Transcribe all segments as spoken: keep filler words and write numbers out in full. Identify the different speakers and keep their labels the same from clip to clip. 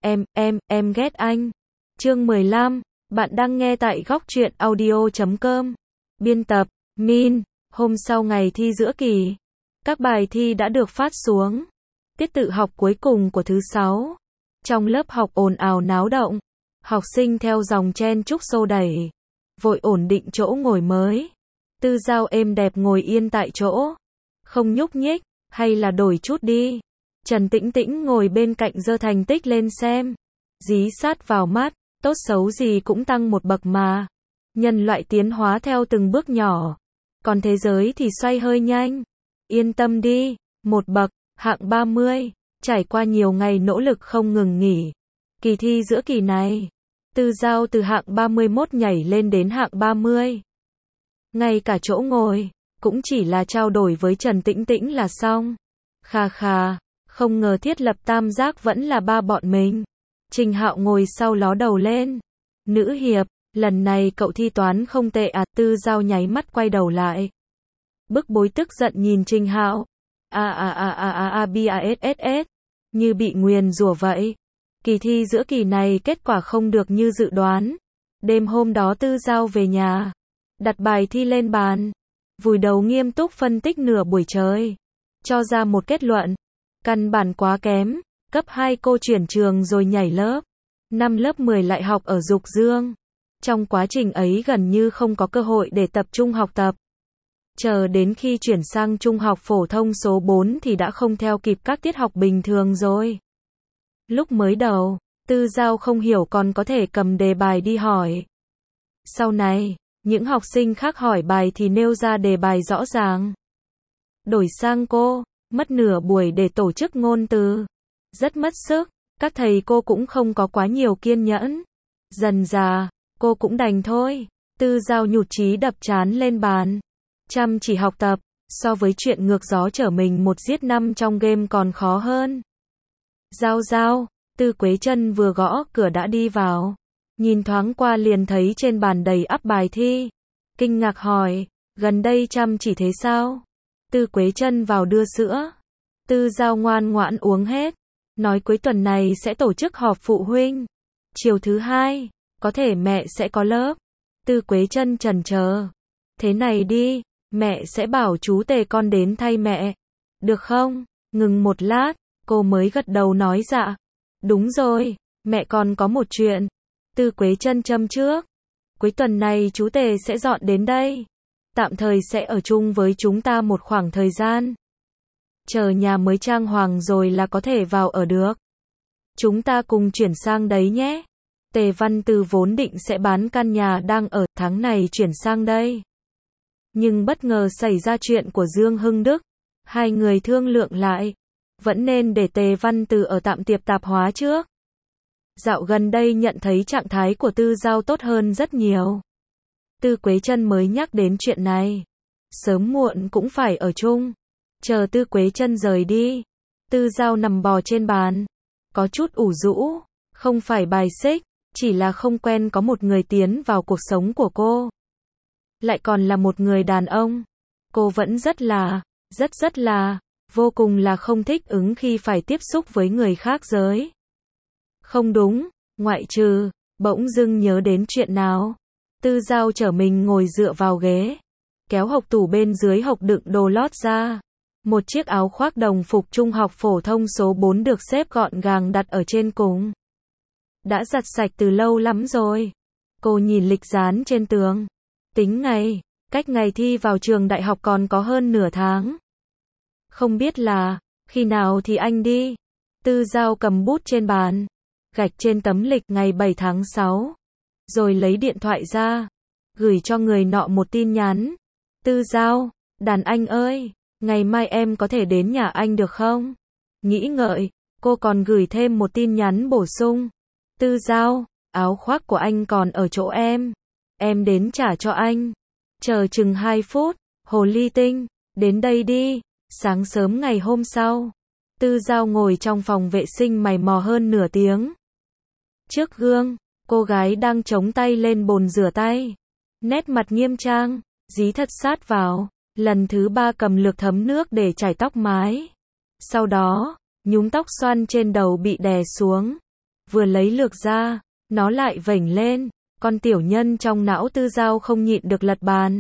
Speaker 1: em, em, em ghét anh. Chương mười lăm, bạn đang nghe tại góc truyện audio chấm com. Biên tập, Min. Hôm sau ngày thi giữa kỳ, các bài thi đã được phát xuống. Tiết tự học cuối cùng của thứ sáu. Trong lớp học ồn ào náo động, học sinh theo dòng chen chúc xô đẩy, vội ổn định chỗ ngồi mới. Tư Giao êm đẹp ngồi yên tại chỗ, không nhúc nhích, hay là đổi chút đi. Trần Tĩnh Tĩnh ngồi bên cạnh giơ thành tích lên xem, dí sát vào mắt, tốt xấu gì cũng tăng một bậc mà. Nhân loại tiến hóa theo từng bước nhỏ, còn thế giới thì xoay hơi nhanh. Yên tâm đi, một bậc, hạng ba mươi, trải qua nhiều ngày nỗ lực không ngừng nghỉ. Kỳ thi giữa kỳ này, Tư Giao từ hạng ba mươi mốt nhảy lên đến hạng ba mươi. Ngay cả chỗ ngồi, cũng chỉ là trao đổi với Trần Tĩnh Tĩnh là xong. Khà khà, không ngờ thiết lập tam giác vẫn là ba bọn mình. Trình Hạo ngồi sau ló đầu lên. Nữ hiệp, lần này cậu thi toán không tệ à? Tư Giao nháy mắt quay đầu lại, bức bối tức giận nhìn Trình Hạo. A a a a a a b a s s s, như bị nguyền rủa vậy. Kỳ thi giữa kỳ này kết quả không được như dự đoán. Đêm hôm đó Tư Giao về nhà, đặt bài thi lên bàn, vùi đầu nghiêm túc phân tích nửa buổi trời, cho ra một kết luận. Căn bản quá kém, cấp hai cô chuyển trường rồi nhảy lớp. Năm lớp mười lại học ở Dục Dương. Trong quá trình ấy gần như không có cơ hội để tập trung học tập. Chờ đến khi chuyển sang trung học phổ thông số bốn thì đã không theo kịp các tiết học bình thường rồi. Lúc mới đầu, Tư Giao không hiểu còn có thể cầm đề bài đi hỏi. Sau này, những học sinh khác hỏi bài thì nêu ra đề bài rõ ràng. Đổi sang cô, mất nửa buổi để tổ chức ngôn từ. Rất mất sức, các thầy cô cũng không có quá nhiều kiên nhẫn. Dần dà, cô cũng đành thôi. Tư Giao nhụt chí đập trán lên bàn. Chăm chỉ học tập, so với chuyện ngược gió trở mình một giết năm trong game còn khó hơn. Giao Giao, Tư Quế Chân vừa gõ cửa đã đi vào. Nhìn thoáng qua liền thấy trên bàn đầy ắp bài thi. Kinh ngạc hỏi, gần đây chăm chỉ thế sao? Tư Quế Chân vào đưa sữa. Tư Giao ngoan ngoãn uống hết. Nói cuối tuần này sẽ tổ chức họp phụ huynh. Chiều thứ hai, có thể mẹ sẽ có lớp. Tư Quế Chân chần chờ. Thế này đi, mẹ sẽ bảo chú Tề con đến thay mẹ. Được không? Ngừng một lát, cô mới gật đầu nói dạ. Đúng rồi, mẹ còn có một chuyện. Tư Quế Chân châm trước. Cuối tuần này chú Tề sẽ dọn đến đây. Tạm thời sẽ ở chung với chúng ta một khoảng thời gian. Chờ nhà mới trang hoàng rồi là có thể vào ở được. Chúng ta cùng chuyển sang đấy nhé. Tề Văn Từ vốn định sẽ bán căn nhà đang ở tháng này chuyển sang đây. Nhưng bất ngờ xảy ra chuyện của Dương Hưng Đức. Hai người thương lượng lại, vẫn nên để Tề Văn Từ ở tạm tiệp tạp hóa trước. Dạo gần đây nhận thấy trạng thái của Tư Giao tốt hơn rất nhiều. Tư Quế Chân mới nhắc đến chuyện này. Sớm muộn cũng phải ở chung. Chờ Tư Quế Chân rời đi, Tư Giao nằm bò trên bàn, có chút ủ rũ, không phải bài xích, chỉ là không quen có một người tiến vào cuộc sống của cô. Lại còn là một người đàn ông. Cô vẫn rất là, rất rất là, vô cùng là không thích ứng khi phải tiếp xúc với người khác giới. Không đúng, ngoại trừ, bỗng dưng nhớ đến chuyện nào. Tư Giao trở mình ngồi dựa vào ghế, kéo hộc tủ bên dưới hộc đựng đồ lót ra. Một chiếc áo khoác đồng phục trung học phổ thông số bốn được xếp gọn gàng đặt ở trên cùng. Đã giặt sạch từ lâu lắm rồi. Cô nhìn lịch dán trên tường. Tính ngày, cách ngày thi vào trường đại học còn có hơn nửa tháng. Không biết là, khi nào thì anh đi? Tư Giao cầm bút trên bàn, gạch trên tấm lịch ngày bảy tháng sáu. Rồi lấy điện thoại ra, gửi cho người nọ một tin nhắn. Tư Giao, đàn anh ơi, ngày mai em có thể đến nhà anh được không? Nghĩ ngợi, cô còn gửi thêm một tin nhắn bổ sung. Tư Giao, áo khoác của anh còn ở chỗ em. Em đến trả cho anh. Chờ chừng hai phút, hồ ly tinh, đến đây đi. Sáng sớm ngày hôm sau, Tư Giao ngồi trong phòng vệ sinh mày mò hơn nửa tiếng. Trước gương, cô gái đang chống tay lên bồn rửa tay. Nét mặt nghiêm trang, dí thật sát vào. Lần thứ ba cầm lược thấm nước để chải tóc mái. Sau đó, nhúm tóc xoăn trên đầu bị đè xuống. vừa lấy lược ra, nó lại vểnh lên, con tiểu nhân trong não Tư Dao không nhịn được lật bàn.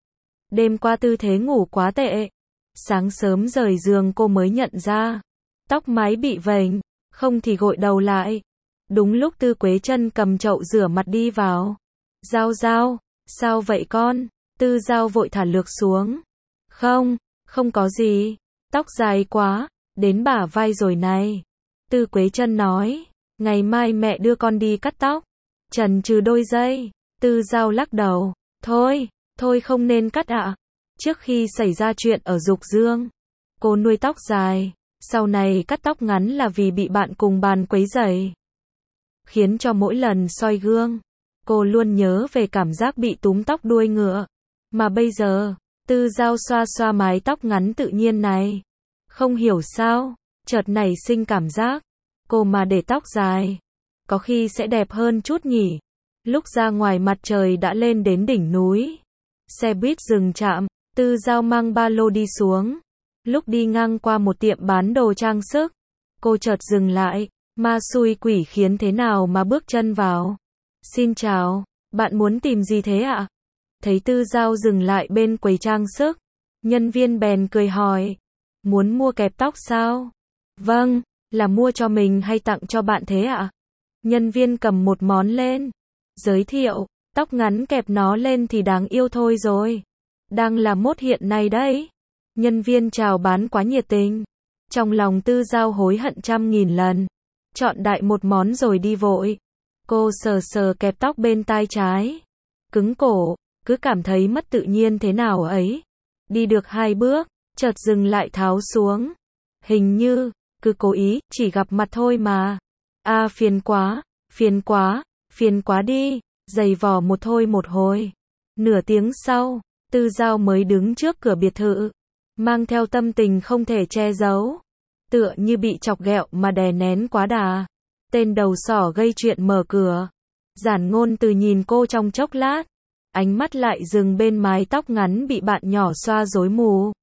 Speaker 1: Đêm qua tư thế ngủ quá tệ. Sáng sớm rời giường cô mới nhận ra, tóc mái bị vểnh, không thì gội đầu lại. Đúng lúc Tư Quế Chân cầm chậu rửa mặt đi vào. Dao Dao, sao vậy con? Tư Dao vội thả lược xuống. Không, không có gì, tóc dài quá, đến bả vai rồi này. Tư Quế Chân nói, ngày mai mẹ đưa con đi cắt tóc. Chần chừ đôi giây, Tư Dao lắc đầu, thôi, thôi không nên cắt ạ. Trước khi xảy ra chuyện ở Dục Dương, cô nuôi tóc dài, sau này cắt tóc ngắn là vì bị bạn cùng bàn quấy rầy. Khiến cho mỗi lần soi gương, cô luôn nhớ về cảm giác bị túm tóc đuôi ngựa. Mà bây giờ, Tư Dao xoa xoa mái tóc ngắn tự nhiên này. Không hiểu sao, chợt nảy sinh cảm giác, cô mà để tóc dài, có khi sẽ đẹp hơn chút nhỉ. Lúc ra ngoài mặt trời đã lên đến đỉnh núi. Xe buýt dừng trạm, Tư Dao mang ba lô đi xuống. Lúc đi ngang qua một tiệm bán đồ trang sức, cô chợt dừng lại, ma xui quỷ khiến thế nào mà bước chân vào. Xin chào, bạn muốn tìm gì thế ạ? Thấy Tư Dao dừng lại bên quầy trang sức, nhân viên bèn cười hỏi, muốn mua kẹp tóc sao? Vâng, là mua cho mình hay tặng cho bạn thế ạ? Nhân viên cầm một món lên, giới thiệu, tóc ngắn kẹp nó lên thì đáng yêu thôi rồi. Đang là mốt hiện nay đấy. Nhân viên chào bán quá nhiệt tình. Trong lòng Tư Dao hối hận trăm nghìn lần. Chọn đại một món rồi đi vội. Cô sờ sờ kẹp tóc bên tai trái. Cứng cổ, cứ cảm thấy mất tự nhiên thế nào ấy. Đi được hai bước, chợt dừng lại tháo xuống. Hình như, cứ cố ý, chỉ gặp mặt thôi mà. À phiền quá, phiền quá, phiền quá đi, giày vò một thôi một hồi. Nửa tiếng sau, Tư Dao mới đứng trước cửa biệt thự, mang theo tâm tình không thể che giấu. Tựa như bị chọc ghẹo mà đè nén quá đà. Tên đầu sỏ gây chuyện mở cửa. Giản Ngôn Từ nhìn cô trong chốc lát, ánh mắt lại dừng bên mái tóc ngắn bị bạn nhỏ xoa rối mù.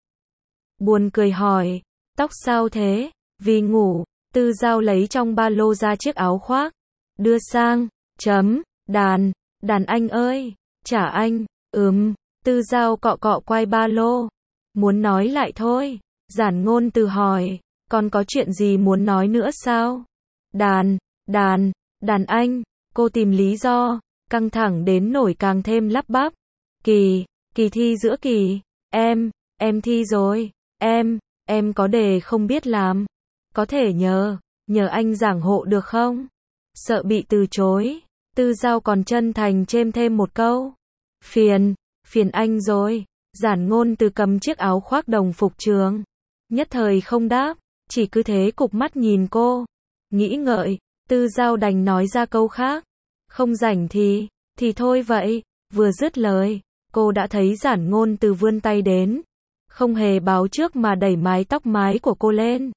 Speaker 1: Buồn cười hỏi, tóc sao thế? Vì ngủ. Tư Dao lấy trong ba lô ra chiếc áo khoác, đưa sang, chấm, đàn, đàn anh ơi, trả anh, ừm, Tư Dao cọ cọ quai ba lô, muốn nói lại thôi. Giản Ngôn Từ hỏi, còn có chuyện gì muốn nói nữa sao? Đàn, đàn, đàn anh, cô tìm lý do, căng thẳng đến nổi càng thêm lắp bắp. Kỳ, kỳ thi giữa kỳ, em, em thi rồi, em, em có đề không biết làm. Có thể nhờ, nhờ anh giảng hộ được không? Sợ bị từ chối, Tư Dao còn chân thành chêm thêm một câu. Phiền, phiền anh rồi. Giản Ngôn Từ cầm chiếc áo khoác đồng phục trường. Nhất thời không đáp, chỉ cứ thế cụp mắt nhìn cô. Nghĩ ngợi, Tư Dao đành nói ra câu khác. Không rảnh thì, thì thôi vậy. Vừa dứt lời, cô đã thấy Giản Ngôn Từ vươn tay đến. Không hề báo trước mà đẩy mái tóc mái của cô lên.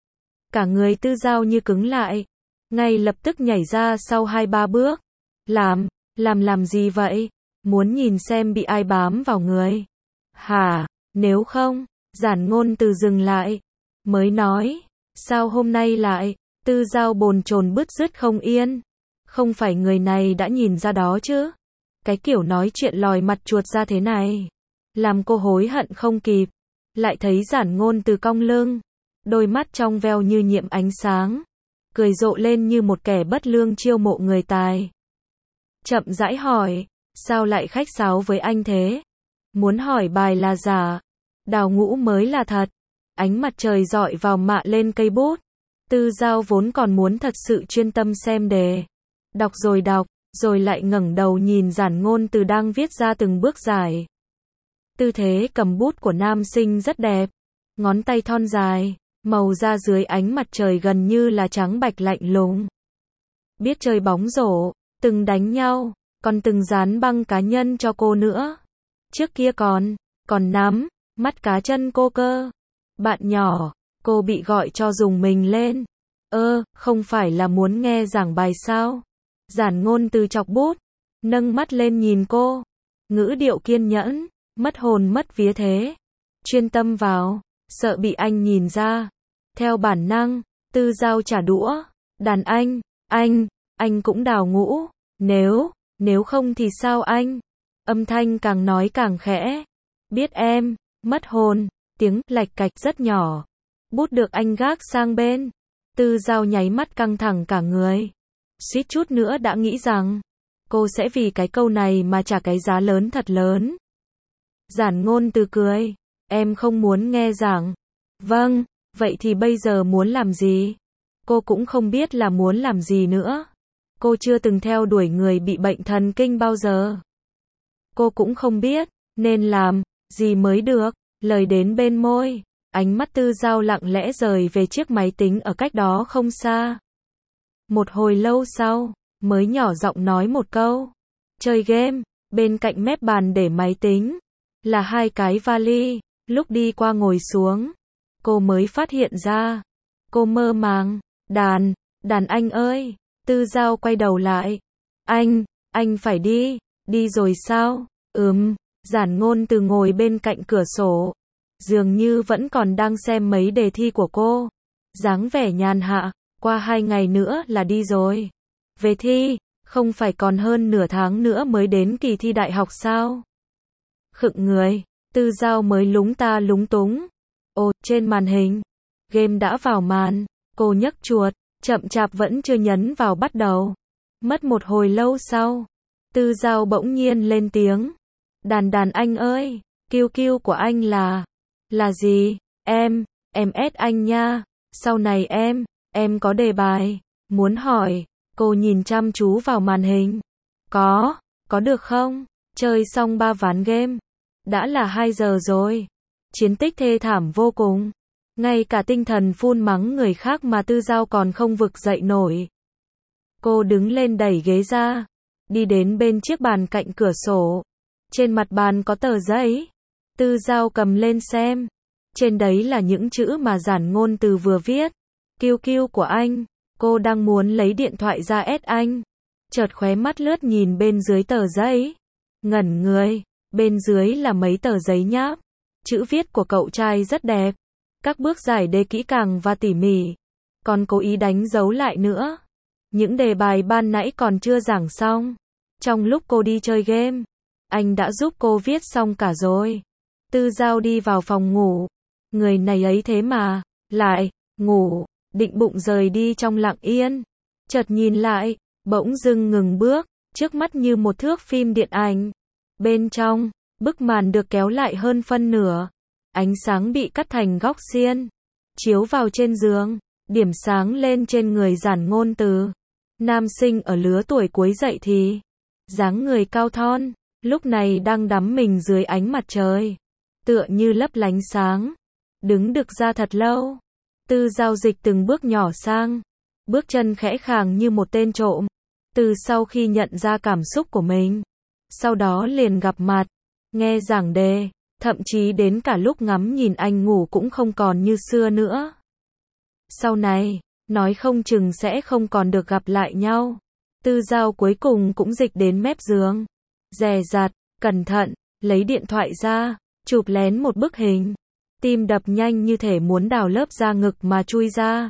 Speaker 1: Cả người Tư Dao như cứng lại, ngay lập tức nhảy ra sau hai ba bước. Làm, làm làm gì vậy? Muốn nhìn xem bị ai bám vào người. Hả, nếu không, Giản Ngôn Từ dừng lại, mới nói, sao hôm nay lại? Tư Dao bồn chồn bứt rứt không yên. Không phải người này đã nhìn ra đó chứ? Cái kiểu nói chuyện lòi mặt chuột ra thế này, làm cô hối hận không kịp. Lại thấy Giản Ngôn Từ cong lưng, đôi mắt trong veo như nhiệm ánh sáng, cười rộ lên như một kẻ bất lương chiêu mộ người tài. Chậm rãi hỏi, sao lại khách sáo với anh thế? Muốn hỏi bài là giả, đào ngũ mới là thật. Ánh mặt trời rọi vào mạ lên cây bút. Tư Dao vốn còn muốn thật sự chuyên tâm xem đề. Đọc rồi đọc, rồi lại ngẩng đầu nhìn Giản Ngôn Từ đang viết ra từng bước giải. Tư thế cầm bút của nam sinh rất đẹp. Ngón tay thon dài, màu da dưới ánh mặt trời gần như là trắng bạch lạnh lùng. Biết chơi bóng rổ, từng đánh nhau, còn từng dán băng cá nhân cho cô nữa. Trước kia còn, còn nắm, mắt cá chân cô cơ. Bạn nhỏ, cô bị gọi cho dùng mình lên. Ơ, không phải là muốn nghe giảng bài sao? Giản Ngôn Từ chọc bút, nâng mắt lên nhìn cô. Ngữ điệu kiên nhẫn, mất hồn mất vía thế. Chuyên tâm vào, sợ bị anh nhìn ra. Theo bản năng, Tư Dao trả đũa. Đàn anh, Anh, anh cũng đào ngũ, nếu, nếu không thì sao anh? Âm thanh càng nói càng khẽ. Biết em, mất hồn, tiếng lạch cạch rất nhỏ. Bút được anh gác sang bên. Tư Dao nháy mắt căng thẳng cả người. Suýt chút nữa đã nghĩ rằng, cô sẽ vì cái câu này mà trả cái giá lớn thật lớn. Giản Ngôn Từ cười. Em không muốn nghe giảng. Vâng, vậy thì bây giờ muốn làm gì? Cô cũng không biết là muốn làm gì nữa. Cô chưa từng theo đuổi người bị bệnh thần kinh bao giờ. Cô cũng không biết, nên làm gì mới được. Lời đến bên môi, ánh mắt Tư Dao lặng lẽ rời về chiếc máy tính ở cách đó không xa. Một hồi lâu sau, mới nhỏ giọng nói một câu. Chơi game, bên cạnh mép bàn để máy tính, là hai cái vali. Lúc đi qua ngồi xuống, cô mới phát hiện ra. Cô mơ màng, đàn, đàn anh ơi. Tư Dao quay đầu lại. Anh, anh phải đi, đi rồi sao? Ừm, Giản Ngôn Từ ngồi bên cạnh cửa sổ. Dường như vẫn còn đang xem mấy đề thi của cô. Dáng vẻ nhàn hạ, qua hai ngày nữa là đi rồi. Về thi, không phải còn hơn nửa tháng nữa mới đến kỳ thi đại học sao? Khựng người, Tư Dao mới lúng ta lúng túng. Ồ, trên màn hình, game đã vào màn, cô nhấc chuột, chậm chạp vẫn chưa nhấn vào bắt đầu. Mất một hồi lâu sau, Tư Dao bỗng nhiên lên tiếng. Đàn đàn anh ơi, kiu kiu của anh là, là gì? Em, em ét anh nha, sau này em, em có đề bài, muốn hỏi. Cô nhìn chăm chú vào màn hình. Có, có được không? Chơi xong ba ván game. Đã là hai giờ rồi. Chiến tích thê thảm vô cùng. Ngay cả tinh thần phun mắng người khác mà Tư Dao còn không vực dậy nổi. Cô đứng lên đẩy ghế ra, đi đến bên chiếc bàn cạnh cửa sổ. Trên mặt bàn có tờ giấy. Tư Dao cầm lên xem. Trên đấy là những chữ mà Giản Ngôn Từ vừa viết. Kiu kiu của anh. Cô đang muốn lấy điện thoại ra ét anh. Chợt khóe mắt lướt nhìn bên dưới tờ giấy. Ngẩn người. Bên dưới là mấy tờ giấy nháp. Chữ viết của cậu trai rất đẹp. Các bước giải đề kỹ càng và tỉ mỉ. Còn cố ý đánh dấu lại nữa. Những đề bài ban nãy còn chưa giảng xong. Trong lúc cô đi chơi game, anh đã giúp cô viết xong cả rồi. Tư Dao đi vào phòng ngủ. Người này ấy thế mà, lại, ngủ, định bụng rời đi trong lặng yên. Chợt nhìn lại, bỗng dưng ngừng bước, trước mắt như một thước phim điện ảnh. Bên trong, bức màn được kéo lại hơn phân nửa. Ánh sáng bị cắt thành góc xiên, chiếu vào trên giường, điểm sáng lên trên người Giản Ngôn Từ. Nam sinh ở lứa tuổi cuối dậy thì, dáng người cao thon, lúc này đang đắm mình dưới ánh mặt trời, tựa như lấp lánh sáng. Đứng đực ra thật lâu. Tư Dao dịch từng bước nhỏ sang, bước chân khẽ khàng như một tên trộm. Từ sau khi nhận ra cảm xúc của mình, sau đó liền gặp mặt, nghe giảng đề, thậm chí đến cả lúc ngắm nhìn anh ngủ cũng không còn như xưa nữa. Sau này, nói không chừng sẽ không còn được gặp lại nhau. Tư Dao cuối cùng cũng dịch đến mép giường, dè dặt, cẩn thận, lấy điện thoại ra, chụp lén một bức hình. Tim đập nhanh như thể muốn đào lớp da ngực mà chui ra.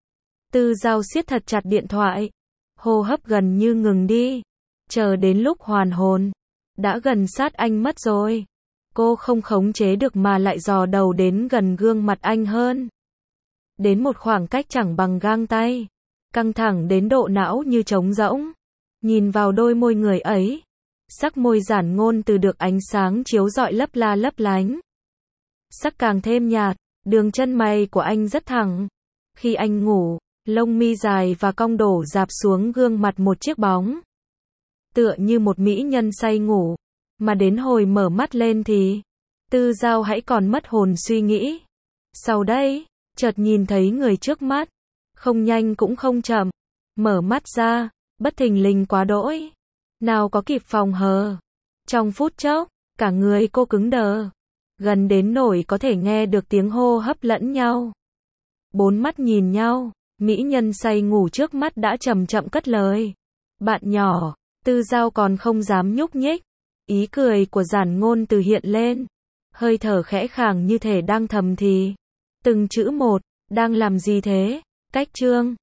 Speaker 1: Tư Dao siết thật chặt điện thoại, hô hấp gần như ngừng đi. Chờ đến lúc hoàn hồn, đã gần sát anh mất rồi. Cô không khống chế được mà lại dò đầu đến gần gương mặt anh hơn. Đến một khoảng cách chẳng bằng gang tay, căng thẳng đến độ não như trống rỗng. Nhìn vào đôi môi người ấy, sắc môi Giản Ngôn Từ được ánh sáng chiếu rọi lấp la lấp lánh. Sắc càng thêm nhạt, đường chân mày của anh rất thẳng. Khi anh ngủ, lông mi dài và cong đổ rạp xuống gương mặt một chiếc bóng. Tựa như một mỹ nhân say ngủ, mà đến hồi mở mắt lên thì, Tư Dao hãy còn mất hồn suy nghĩ. Sau đây, chợt nhìn thấy người trước mắt, không nhanh cũng không chậm, mở mắt ra, bất thình lình quá đỗi. Nào có kịp phòng hờ. Trong phút chốc, cả người cô cứng đờ. Gần đến nỗi có thể nghe được tiếng hô hấp lẫn nhau. Bốn mắt nhìn nhau, mỹ nhân say ngủ trước mắt đã chậm chậm cất lời. Bạn nhỏ. Tư Dao còn không dám nhúc nhích. Ý cười của Giản Ngôn Từ hiện lên. Hơi thở khẽ khàng như thể đang thầm thì. Từng chữ một, đang làm gì thế? Cách chương.